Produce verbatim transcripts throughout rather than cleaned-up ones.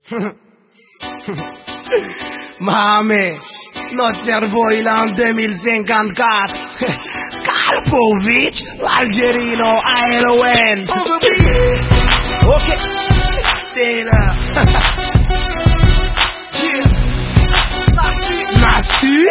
Maman, notre cerveau il est en deux mille cinquante-quatre. Skalpovic, l'Algérino, A L O N. On veut briller. Ok, t'es là. Nassu.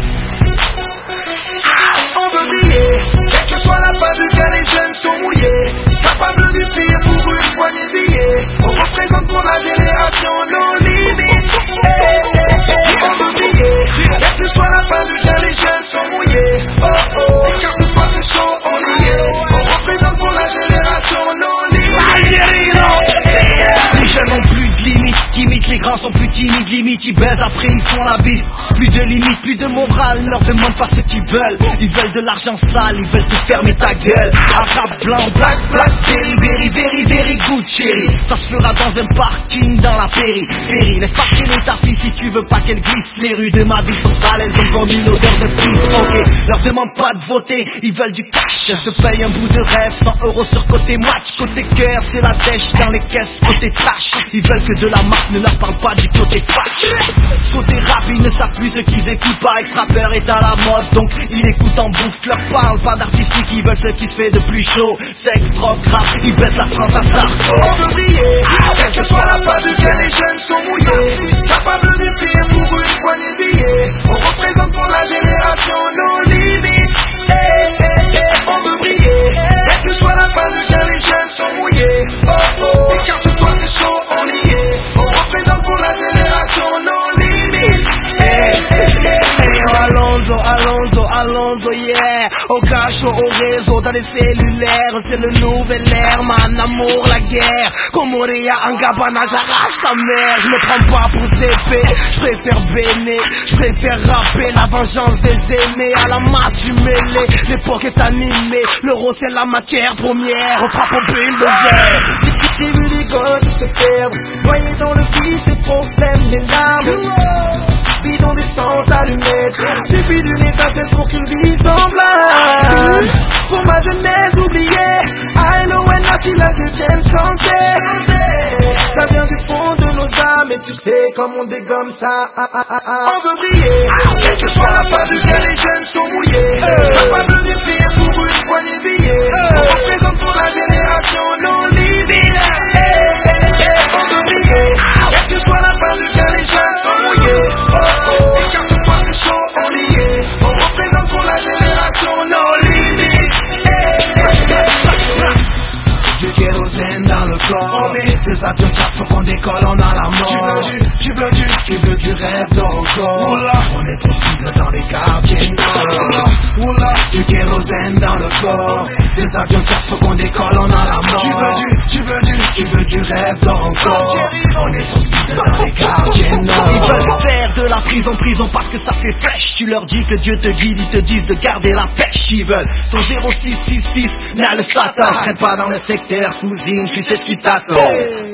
Ah, on veut briller. Quelle que soit la phase duquel les jeunes sont mouillés, capables du pire pour une poignée de billets. On représente pour la génération nos limites. Hey, hey, hey, on veut briller. Quelle que soit la phase duquel les jeunes sont mouillés. Oh oh, écarte-toi c'est chaud, on y est. On représente pour la génération nos limites. Les jeunes n'ont plus de limites, limite les grands sont plus timides, limite ils baisent après ils font la bise. Plus de limites, plus de morale, ne leur demande pas ce qu'ils veulent. Ils veulent de l'argent sale, ils veulent te fermer ta gueule. Arabe blanc, black, black, very, very, very, very good chérie. Ça se fera dans un parking dans la périphérie. Laisse pas traîner ta fille si tu veux pas qu'elle glisse. Les rues de ma ville sont sales, elles ont comme une odeur de pisse. Ok, leur demande pas de voter, ils veulent du cash. Se paye un bout de rêve, cent euros sur côté match. Côté cœur, c'est la dèche dans les caisses, côté trash. Ils veulent que de la marque, ne leur parle pas du côté fash. Côté rap, ils ne savent plus ce qu'ils écoutent. Par ex-rappeur est à la mode, donc ils écoutent en bouffe. Leur parle pas d'artistique, ils veulent ce qui se fait de plus chaud. Sexe, drogue, rap, ils baissent la France à ça. On veut briller, quelle que soit la phase duquel les jeunes sont mouillés. Capables du pire pour une poignée de billets. On représente pour la génération nos limites. Hey, hey, hey, on veut briller, quelle que soit la phase duquel les jeunes sont mouillés. Oh oh, écarte-toi c'est chaud, on y est. On représente pour la génération nos limites. Hey, hey, hey, hey, oh Alonso, Alonso, Alonso, yeah. Au cash, au réseau, dans les cellulaires, c'est le nouvel air, man, amour, la guerre. Comoria, en Gabana, j'arrache ta mère. Je me prends pas pour épée, je préfère béné, je préfère rapper la vengeance des aînés. À la masse, je mêlé, l'époque est animée. L'euro, c'est la matière première, on frappe au bulldozer. J'ai vu des gosses se perdre, noyés dans le vice des problèmes, des larmes. Bidon d'essence allumette, suffit d'une étincelle pour qu'une vie semblable. Pour ma jeunesse oubliée, A L O N, si là je viens de chanter. Ça vient du fond de nos âmes, et tu sais comme on dégomme ça. Ah, ah, ah, ah. On veut briller, quelle que soit la phase duquel les jeunes sont mouillés. Capables de pire pour une poignée de billets. On représente pour la génération nos limites. Hey, hey, hey, on veut briller, quelle que soit la phase duquel les jeunes sont mouillés. Oh oh, écarte-toi c'est chaud, on y est. On représente pour la génération nos limites. Hey, hey, hey. Du kérosène dans le corps, des avions de chasse, faut qu'on décolle, on a la mort. Tu veux du, tu veux du, tu veux du rêve d'encore. On est trop speed dans les quartiers nord. Oula, du kérosène dans le corps, des avions de chasse, faut qu'on décolle, on a la mort. Tu veux du, tu veux du, tu veux du rêve d'encore. On est trop speed dans les quartiers nord. Ils veulent faire de la prison prison parce que ça fait fraîche. Tu leur dis que Dieu te guide, ils te disent de garder la pêche. Ils veulent ton zéro six six six, n'a le satan. Traîne pas dans le secteur, cousine, tu sais ce qui t'attend.